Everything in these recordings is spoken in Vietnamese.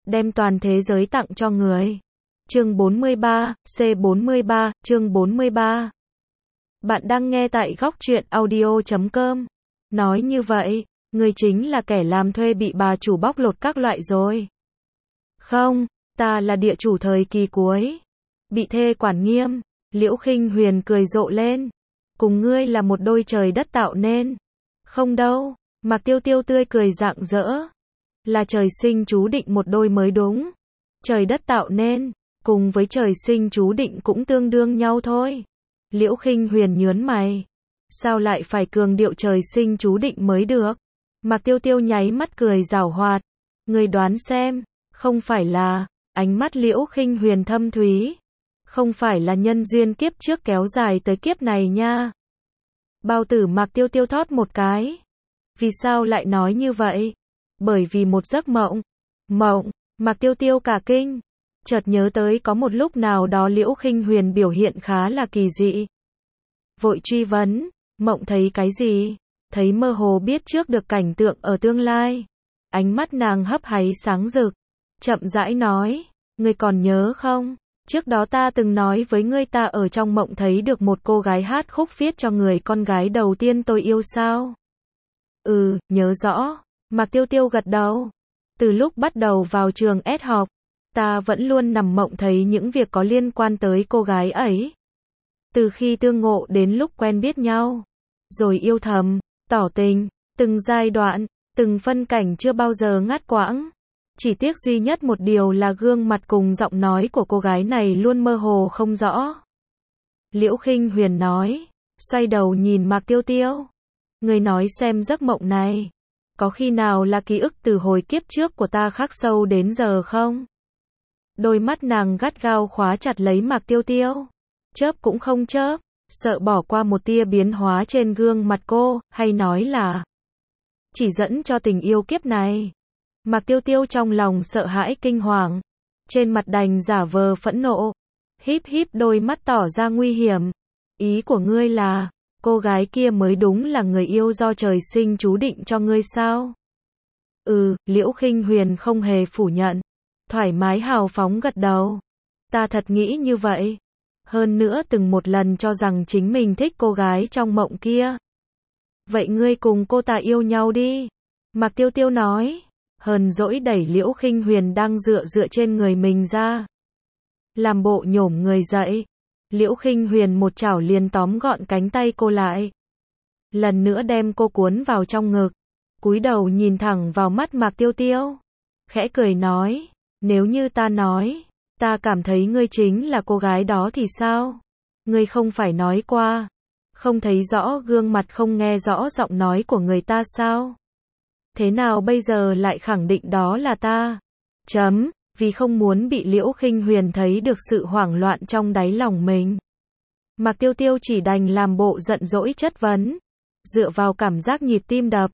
đem toàn thế giới tặng cho người. Chương 43, C43, chương 43. Bạn đang nghe tại góc truyện audio.com. Nói như vậy, người chính là kẻ làm thuê bị bà chủ bóc lột các loại rồi. Không, ta là địa chủ thời kỳ cuối. Bị thê quản nghiêm. Liễu Khinh Huyền cười rộ lên. Cùng ngươi là một đôi trời đất tạo nên. Không đâu, Mạc Tiêu Tiêu tươi cười rạng rỡ. Là trời sinh chú định một đôi mới đúng. Trời đất tạo nên, cùng với trời sinh chú định cũng tương đương nhau thôi. Liễu Khinh Huyền nhớn mày. Sao lại phải cường điệu trời sinh chú định mới được? Mạc Tiêu Tiêu nháy mắt cười giảo hoạt. Ngươi đoán xem, không phải là, ánh mắt Liễu Khinh Huyền thâm thúy. Không phải là nhân duyên kiếp trước kéo dài tới kiếp này nha. Bao tử Mạc Tiêu Tiêu thót một cái. Vì sao lại nói như vậy? Bởi vì một giấc mộng. Mộng, Mạc Tiêu Tiêu cả kinh. Chợt nhớ tới có một lúc nào đó Liễu Khinh Huyền biểu hiện khá là kỳ dị. Vội truy vấn, mộng thấy cái gì? Thấy mơ hồ biết trước được cảnh tượng ở tương lai. Ánh mắt nàng hấp háy sáng rực. Chậm rãi nói, ngươi còn nhớ không? Trước đó ta từng nói với ngươi ta ở trong mộng thấy được một cô gái hát khúc viết cho người con gái đầu tiên tôi yêu sao? Nhớ rõ. Mạc Tiêu Tiêu gật đầu. Từ lúc bắt đầu vào trường S học, ta vẫn luôn nằm mộng thấy những việc có liên quan tới cô gái ấy. Từ khi tương ngộ đến lúc quen biết nhau, rồi yêu thầm, tỏ tình, từng giai đoạn, từng phân cảnh chưa bao giờ ngắt quãng. Chỉ tiếc duy nhất một điều là gương mặt cùng giọng nói của cô gái này luôn mơ hồ không rõ. Liễu Khinh Huyền nói, xoay đầu nhìn Mạc Tiêu Tiêu. Ngươi nói xem giấc mộng này, có khi nào là ký ức từ hồi kiếp trước của ta khắc sâu đến giờ không? Đôi mắt nàng gắt gao khóa chặt lấy Mạc Tiêu Tiêu. Chớp cũng không chớp, sợ bỏ qua một tia biến hóa trên gương mặt cô, hay nói là chỉ dẫn cho tình yêu kiếp này. Mạc Tiêu Tiêu trong lòng sợ hãi kinh hoàng, trên mặt đành giả vờ phẫn nộ, híp híp đôi mắt tỏ ra nguy hiểm. Ý của ngươi là, cô gái kia mới đúng là người yêu do trời sinh chú định cho ngươi sao? Liễu Khinh Huyền không hề phủ nhận, thoải mái hào phóng gật đầu. Ta thật nghĩ như vậy. Hơn nữa từng một lần cho rằng chính mình thích cô gái trong mộng kia. Vậy ngươi cùng cô ta yêu nhau đi. Mạc Tiêu Tiêu nói. Hờn dỗi đẩy Liễu Khinh Huyền đang dựa trên người mình ra. Làm bộ nhổm người dậy. Liễu Khinh Huyền một chảo liền tóm gọn cánh tay cô lại. Lần nữa đem cô cuốn vào trong ngực. Cúi đầu nhìn thẳng vào mắt Mạc Tiêu Tiêu. Khẽ cười nói. Nếu như ta nói, ta cảm thấy ngươi chính là cô gái đó thì sao? Ngươi không phải nói qua. Không thấy rõ gương mặt, không nghe rõ giọng nói của người ta sao? Thế nào bây giờ lại khẳng định đó là ta? Vì không muốn bị Liễu Khinh Huyền thấy được sự hoảng loạn trong đáy lòng mình. Mạc Tiêu Tiêu chỉ đành làm bộ giận dỗi chất vấn. Dựa vào cảm giác nhịp tim đập.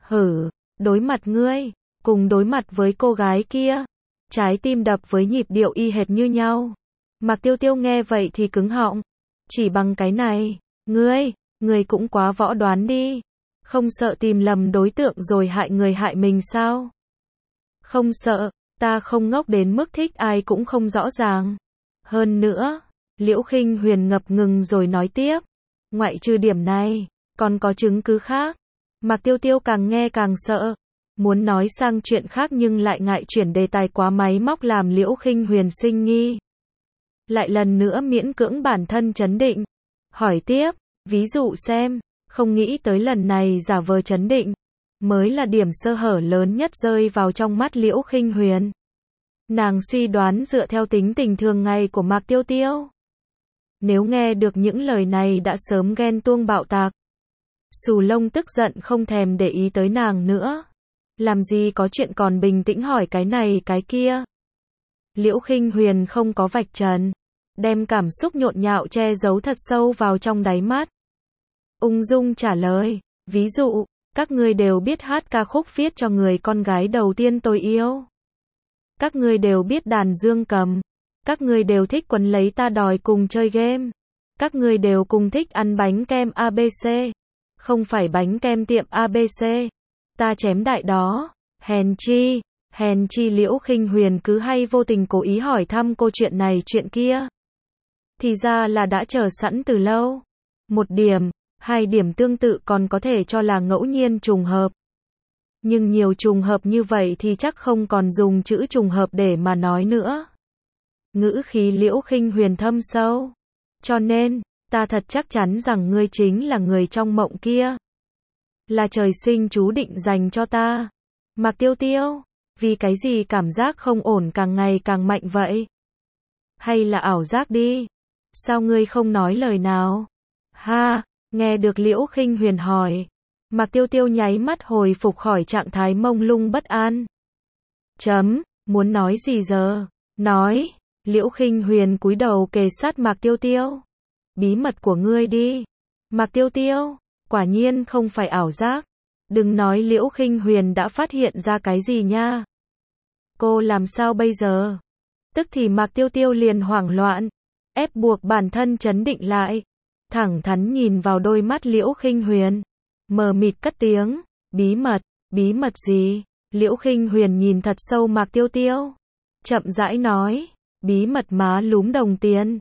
Đối mặt ngươi, cùng đối mặt với cô gái kia. Trái tim đập với nhịp điệu y hệt như nhau. Mạc Tiêu Tiêu nghe vậy thì cứng họng. Chỉ bằng cái này, ngươi cũng quá võ đoán đi. Không sợ tìm lầm đối tượng rồi hại người hại mình sao? Không sợ, ta không ngốc đến mức thích ai cũng không rõ ràng. Hơn nữa, Liễu Khinh Huyền ngập ngừng rồi nói tiếp. Ngoại trừ điểm này, còn có chứng cứ khác. Mạc Tiêu Tiêu càng nghe càng sợ. Muốn nói sang chuyện khác nhưng lại ngại chuyển đề tài quá máy móc làm Liễu Khinh Huyền sinh nghi. Lại lần nữa miễn cưỡng bản thân trấn định. Hỏi tiếp, ví dụ xem. Không nghĩ tới lần này giả vờ trấn định, mới là điểm sơ hở lớn nhất rơi vào trong mắt Liễu Khinh Huyền. Nàng suy đoán dựa theo tính tình thường ngày của Mạc Tiêu Tiêu. Nếu nghe được những lời này đã sớm ghen tuông bạo tạc. Xù Lông tức giận không thèm để ý tới nàng nữa. Làm gì có chuyện còn bình tĩnh hỏi cái này cái kia. Liễu Khinh Huyền không có vạch trần, đem cảm xúc nhộn nhạo che giấu thật sâu vào trong đáy mắt. Ung dung trả lời, ví dụ, các ngươi đều biết hát ca khúc viết cho người con gái đầu tiên tôi yêu. Các ngươi đều biết đàn dương cầm. Các ngươi đều thích quấn lấy ta đòi cùng chơi game. Các ngươi đều cùng thích ăn bánh kem ABC. Không phải bánh kem tiệm ABC. Ta chém đại đó, hèn chi, Hèn chi Liễu Khinh Huyền cứ hay vô tình cố ý hỏi thăm cô chuyện này chuyện kia. Thì ra là đã chờ sẵn từ lâu. Một điểm, hai điểm tương tự còn có thể cho là ngẫu nhiên trùng hợp. Nhưng nhiều trùng hợp như vậy thì chắc không còn dùng chữ trùng hợp để mà nói nữa. Ngữ khí Liễu Khinh Huyền thâm sâu. Cho nên, ta thật chắc chắn rằng ngươi chính là người trong mộng kia. Là trời sinh chú định dành cho ta. Mạc Tiêu Tiêu, vì cái gì cảm giác không ổn càng ngày càng mạnh vậy? Hay là ảo giác đi? Sao ngươi không nói lời nào? Ha, nghe được Liễu Khinh Huyền hỏi. Mạc Tiêu Tiêu nháy mắt hồi phục khỏi trạng thái mông lung bất an. Muốn nói gì giờ? Nói. Liễu Khinh Huyền cúi đầu kề sát Mạc Tiêu Tiêu. Bí mật của ngươi đi. Mạc Tiêu Tiêu, quả nhiên không phải ảo giác. Đừng nói Liễu Khinh Huyền đã phát hiện ra cái gì nha. Cô làm sao bây giờ? Tức thì Mạc Tiêu Tiêu liền hoảng loạn, ép buộc bản thân trấn định lại, thẳng thắn nhìn vào đôi mắt Liễu Khinh Huyền, mờ mịt cất tiếng, bí mật gì? Liễu Khinh Huyền nhìn thật sâu Mạc Tiêu Tiêu, chậm rãi nói, bí mật má lúm đồng tiền.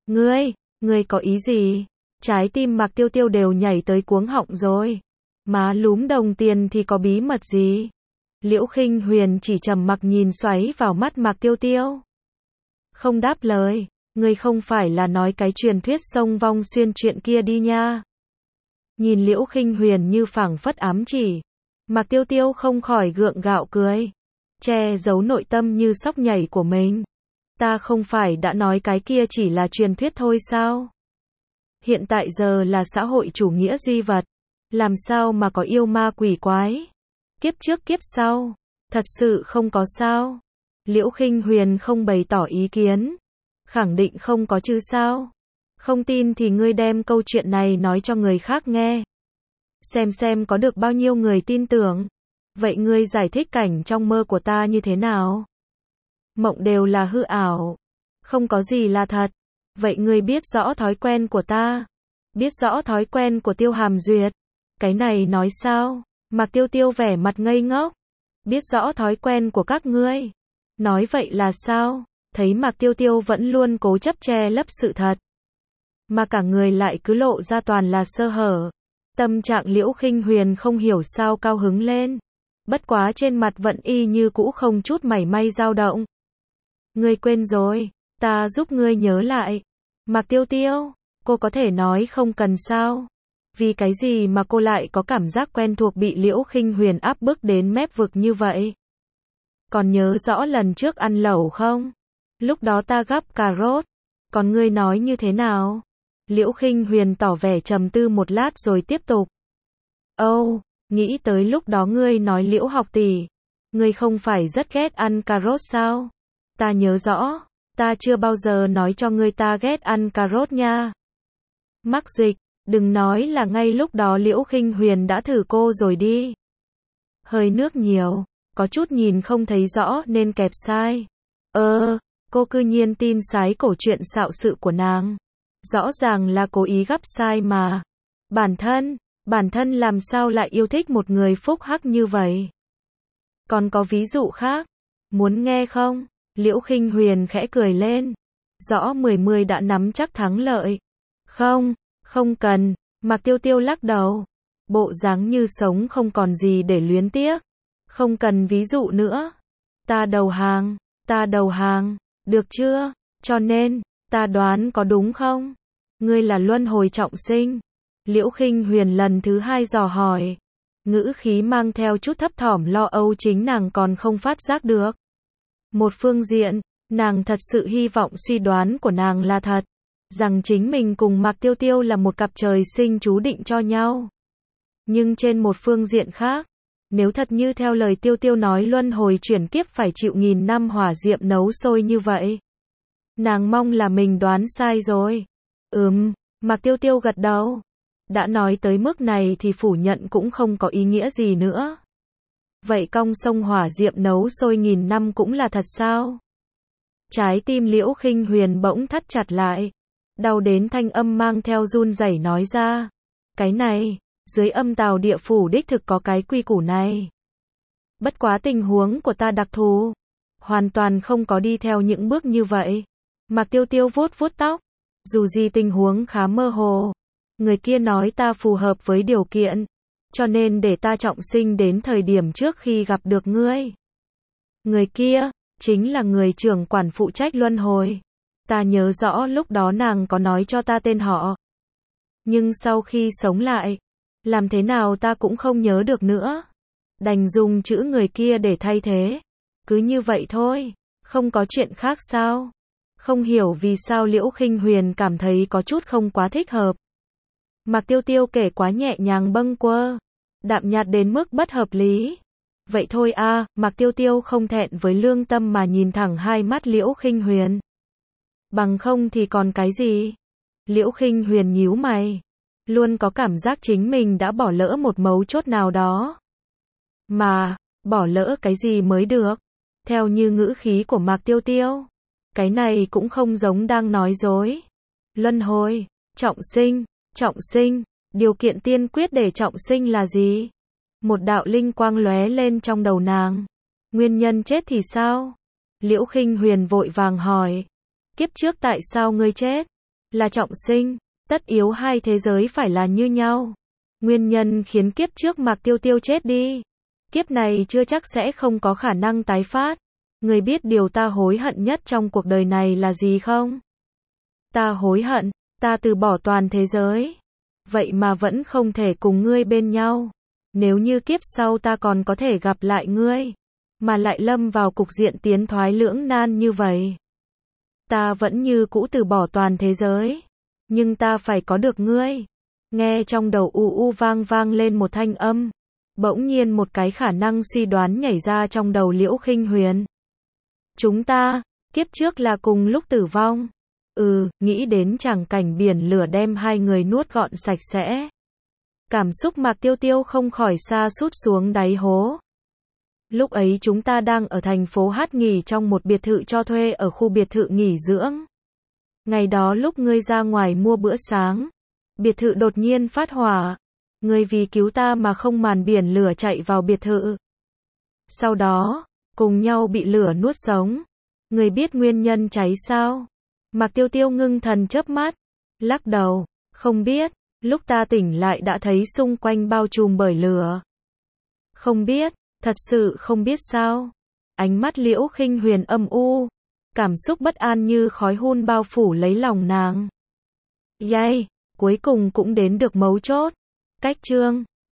Ngươi có ý gì? Trái tim Mạc Tiêu Tiêu đều nhảy tới cuống họng rồi. Má lúm đồng tiền thì có bí mật gì? Liễu Khinh Huyền chỉ trầm mặc nhìn xoáy vào mắt Mạc Tiêu Tiêu. Không đáp lời, ngươi không phải là nói cái truyền thuyết sông Vong Xuyên chuyện kia đi nha. Nhìn Liễu Khinh Huyền như phảng phất ám chỉ, Mạc Tiêu Tiêu không khỏi gượng gạo cười, che giấu nội tâm như sóc nhảy của mình. Ta không phải đã nói cái kia chỉ là truyền thuyết thôi sao? Hiện tại giờ là xã hội chủ nghĩa duy vật, làm sao mà có yêu ma quỷ quái? Kiếp trước kiếp sau, thật sự không có sao? Liễu Khinh Huyền không bày tỏ ý kiến, khẳng định không có chứ sao? Không tin thì ngươi đem câu chuyện này nói cho người khác nghe. Xem có được bao nhiêu người tin tưởng. Vậy ngươi giải thích cảnh trong mơ của ta như thế nào? Mộng đều là hư ảo, không có gì là thật. Vậy ngươi biết rõ thói quen của ta, biết rõ thói quen của Tiêu Hàm Duyệt. Cái này nói sao? Mạc Tiêu Tiêu vẻ mặt ngây ngốc. Biết rõ thói quen của các ngươi. Nói vậy là sao? Thấy Mạc Tiêu Tiêu vẫn luôn cố chấp che lấp sự thật, mà cả người lại cứ lộ ra toàn là sơ hở. Tâm trạng Liễu Khinh Huyền không hiểu sao cao hứng lên. Bất quá trên mặt vẫn y như cũ không chút mảy may dao động. Ngươi quên rồi, ta giúp ngươi nhớ lại. Mạc Tiêu Tiêu, cô có thể nói không cần sao? Vì cái gì mà cô lại có cảm giác quen thuộc bị Liễu Khinh Huyền áp bức đến mép vực như vậy? Còn nhớ rõ lần trước ăn lẩu không? Lúc đó ta gắp cà rốt. Còn ngươi nói như thế nào? Liễu Khinh Huyền tỏ vẻ trầm tư một lát rồi tiếp tục. Nghĩ tới lúc đó ngươi nói Liễu học tỷ, ngươi không phải rất ghét ăn cà rốt sao? Ta nhớ rõ, ta chưa bao giờ nói cho ngươi ta ghét ăn cà rốt nha. Mắc dịch, đừng nói là ngay lúc đó Liễu Khinh Huyền đã thử cô rồi đi. Hơi nước nhiều, có chút nhìn không thấy rõ nên kẹp sai. Cô cư nhiên tin sái cổ chuyện xạo sự của nàng. Rõ ràng là cố ý gắp sai mà. Bản thân làm sao lại yêu thích một người phúc hắc như vậy? Còn có ví dụ khác? Muốn nghe không? Liễu Khinh Huyền khẽ cười lên. Rõ 10 đã nắm chắc thắng lợi. Không cần. Mạc Tiêu Tiêu lắc đầu. Bộ dáng như sống không còn gì để luyến tiếc. Không cần ví dụ nữa. Ta đầu hàng. Được chưa? Cho nên, ta đoán có đúng không? Ngươi là luân hồi trọng sinh. Liễu Khinh Huyền lần thứ 2 dò hỏi. Ngữ khí mang theo chút thấp thỏm lo âu chính nàng còn không phát giác được. Một phương diện, nàng thật sự hy vọng suy đoán của nàng là thật. Rằng chính mình cùng Mạc Tiêu Tiêu là một cặp trời sinh chú định cho nhau. Nhưng trên một phương diện khác, nếu thật như theo lời Tiêu Tiêu nói luân hồi chuyển kiếp phải chịu 1000 năm hỏa diệm nấu sôi như vậy. Nàng mong là mình đoán sai rồi. Mạc Tiêu Tiêu gật đầu. Đã nói tới mức này thì phủ nhận cũng không có ý nghĩa gì nữa. Vậy cong sông hỏa diệm nấu sôi 1000 năm cũng là thật sao? Trái tim Liễu Khinh Huyền bỗng thắt chặt lại. Đau đến thanh âm mang theo run rẩy nói ra. Cái này, dưới âm tào địa phủ đích thực có cái quy củ này. Bất quá tình huống của ta đặc thù, hoàn toàn không có đi theo những bước như vậy. Mạc Tiêu Tiêu vuốt vuốt tóc, dù gì tình huống khá mơ hồ. Người kia nói ta phù hợp với điều kiện, cho nên để ta trọng sinh đến thời điểm trước khi gặp được ngươi. Người kia, chính là người trưởng quản phụ trách luân hồi. Ta nhớ rõ lúc đó nàng có nói cho ta tên họ. Nhưng sau khi sống lại, làm thế nào ta cũng không nhớ được nữa. Đành dùng chữ người kia để thay thế. Cứ như vậy thôi, không có chuyện khác sao? Không hiểu vì sao Liễu Khinh Huyền cảm thấy có chút không quá thích hợp. Mạc Tiêu Tiêu kể quá nhẹ nhàng bâng quơ, đạm nhạt đến mức bất hợp lý. Vậy thôi a, Mạc Tiêu Tiêu không thẹn với lương tâm mà nhìn thẳng hai mắt Liễu Khinh Huyền. Bằng không thì còn cái gì? Liễu Khinh Huyền nhíu mày, luôn có cảm giác chính mình đã bỏ lỡ một mấu chốt nào đó. Mà, bỏ lỡ cái gì mới được? Theo như ngữ khí của Mạc Tiêu Tiêu, cái này cũng không giống đang nói dối. Luân hồi, trọng sinh, điều kiện tiên quyết để trọng sinh là gì? Một đạo linh quang lóe lên trong đầu nàng. Nguyên nhân chết thì sao? Liễu Khinh Huyền vội vàng hỏi. Kiếp trước tại sao ngươi chết? Là trọng sinh, tất yếu hai thế giới phải là như nhau. Nguyên nhân khiến kiếp trước Mạc Tiêu Tiêu chết đi, kiếp này chưa chắc sẽ không có khả năng tái phát. Ngươi biết điều ta hối hận nhất trong cuộc đời này là gì không? Ta hối hận, ta từ bỏ toàn thế giới. Vậy mà vẫn không thể cùng ngươi bên nhau. Nếu như kiếp sau ta còn có thể gặp lại ngươi, mà lại lâm vào cục diện tiến thoái lưỡng nan như vậy. Ta vẫn như cũ từ bỏ toàn thế giới. Nhưng ta phải có được ngươi. Nghe trong đầu u vang lên một thanh âm. Bỗng nhiên một cái khả năng suy đoán nhảy ra trong đầu Liễu Khinh Huyền. Chúng ta, kiếp trước là cùng lúc tử vong. Nghĩ đến tràng cảnh biển lửa đem hai người nuốt gọn sạch sẽ. Cảm xúc Mạc Tiêu Tiêu không khỏi sa sút xuống đáy hố. Lúc ấy chúng ta đang ở thành phố Hát nghỉ trong một biệt thự cho thuê ở khu biệt thự nghỉ dưỡng. Ngày đó lúc ngươi ra ngoài mua bữa sáng, biệt thự đột nhiên phát hỏa. Ngươi vì cứu ta mà không màn biển lửa chạy vào biệt thự. Sau đó, cùng nhau bị lửa nuốt sống. Ngươi biết nguyên nhân cháy sao? Mạc Tiêu Tiêu ngưng thần chớp mắt, lắc đầu, không biết. Lúc ta tỉnh lại đã thấy xung quanh bao trùm bởi lửa. Không biết, thật sự không biết sao? Ánh mắt Liễu Khinh Huyền âm u, cảm xúc bất an như khói hun bao phủ lấy lòng nàng. Cuối cùng cũng đến được mấu chốt. Cách chương